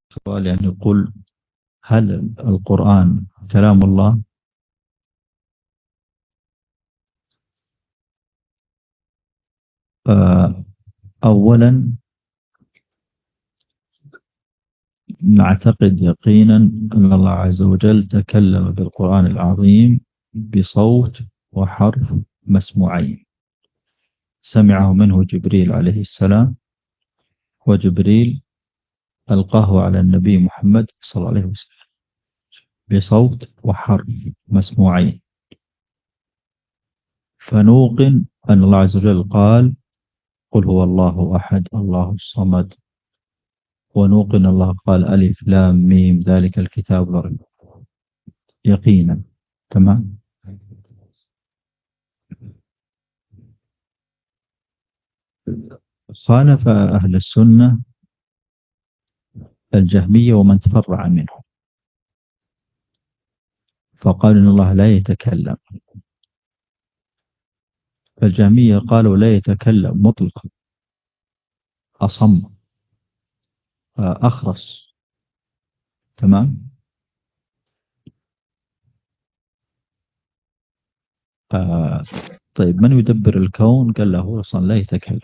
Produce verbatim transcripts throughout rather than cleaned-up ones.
سؤال يعني يقول: هل القرآن كلام الله؟ آه، أولا نعتقد يقينا أن الله عز وجل تكلم بالقرآن العظيم بصوت وحرف مسموعين، سمعه منه جبريل عليه السلام، وجبريل ألقاه على النبي محمد صلى الله عليه وسلم بصوت وحرف مسموعين. فنوقن أن الله عز وجل قال: قل هو الله أحد الله الصمد. ونوقن الله قال: ألف لام ميم ذلك الكتاب لا ريب، يقينا. تمام. خالف أهل السنة الجهمية ومن تفرع منهم، فقال إن الله لا يتكلم. فالجهمية قالوا لا يتكلم مطلقا، أصم، أخرس. تمام. آه طيب، من يدبر الكون؟ قال له أصلا لا يتكلم.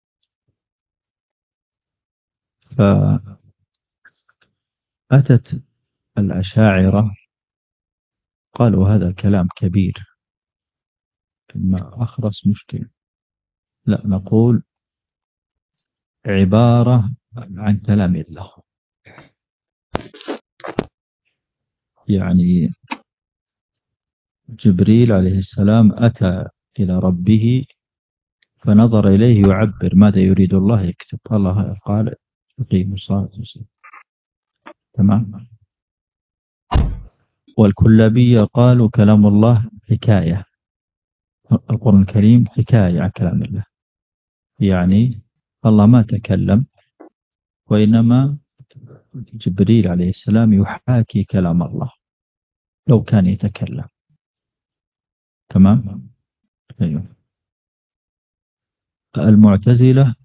فأتت الأشاعرة قالوا هذا كلام كبير، ما أخرس مشكلة. لا، نقول عبارة عن كلام الله. يعني جبريل عليه السلام أتى إلى ربه فنظر إليه يعبر ماذا يريد الله يكتب. الله قال: يقيم الصلاة والسلام. تمام. والكلابية قالوا كلام الله حكاية، القرآن الكريم حكاية عن كلام الله، يعني الله ما تكلم، وإنما جبريل عليه السلام يحاكي كلام الله لو كان يتكلم. تمام. أيوه. المعتزلة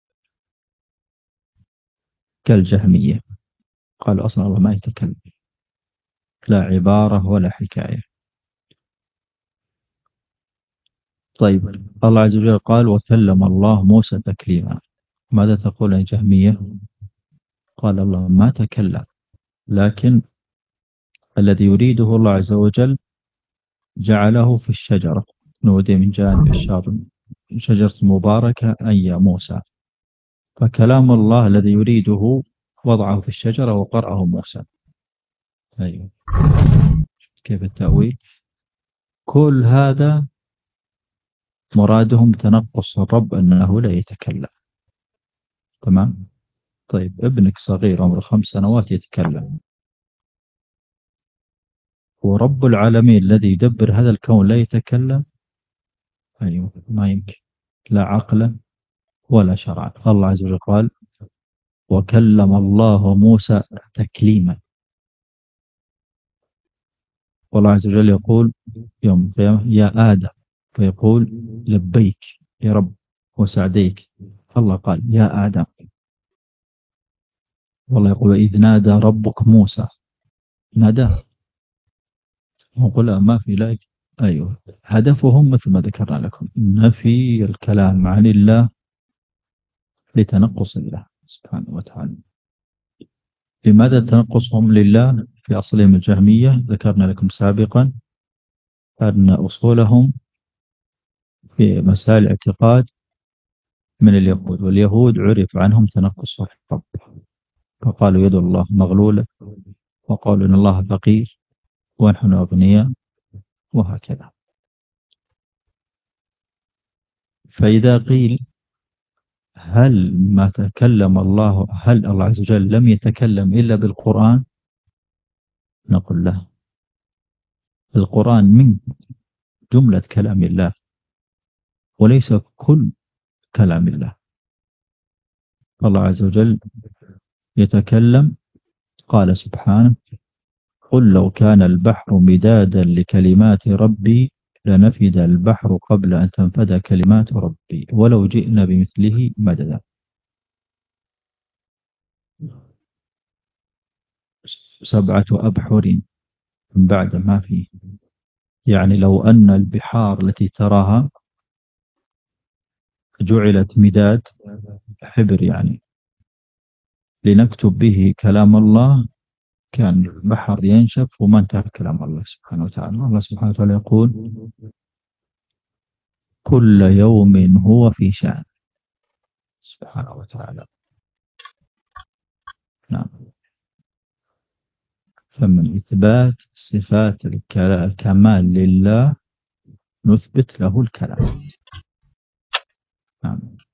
كالجهمية، قال أصلا الله ما يتكلم، لا عبارة ولا حكاية. طيب، الله عز وجل قال: وكلم الله موسى تكليما. ماذا تقول يا جهمية؟ قال الله ما تكلم، لكن الذي يريده الله عز وجل جعله في الشجرة، نودي من جانب الشاطئ شجرة مباركة أي يا موسى. فكلام الله الذي يريده وضعه في الشجرة وقرأه موسى. أيوه. كيف التأويل؟ كل هذا مرادهم تنقص الرب أنه لا يتكلم. تمام. طيب، ابنك صغير عمره خمس سنوات يتكلم، ورب العالمين الذي يدبر هذا الكون لا يتكلم؟ أيوه، ما يمكن، لا عقلا ولا شرعا. الله عز وجل قال: وكلم الله موسى تكليما. والله عز وجل يقول يوم القيامة: يا آدم، فيقول: لبيك يا رب وسعديك. الله قال: يا آدم. والله يقول: إذ نادى ربك موسى. ناداه، وقل ما في لا. أيوه. هدفهم مثل ما ذكرنا لكم نفي الكلام عن الله لتنقص الله سبحانه وتعالى. لماذا تنقصهم لله في أصلهم الجهمية؟ ذكرنا لكم سابقا أن أصولهم في مسائل الاعتقاد من اليهود، واليهود عرف عنهم تنقص الرب، فقالوا يد الله مغلولة، وقالوا إن الله فقير ونحن أغنياء، وهكذا. فإذا قيل: هل ما تكلم الله هل الله عز وجل لم يتكلم إلا بالقرآن؟ نقول له: القرآن من جملة كلام الله وليس كل كلام الله. الله عز وجل يتكلم، قال سبحانه: قل لو كان البحر مدادا لكلمات ربي لنفد البحر قبل أن تنفد كلمات ربي ولو جئنا بمثله مددا. سبعة أبحر من بعد ما فيه. يعني لو أن البحار التي تراها جعلت مداد، حبر يعني، لنكتب به كلام الله، كان البحر ينشف وما انتهى كلام الله سبحانه وتعالى. الله سبحانه وتعالى يقول كل يوم هو في شأن سبحانه وتعالى. نعم. فمن إثبات صفات الكمال لله نثبت له الكلام. نعم.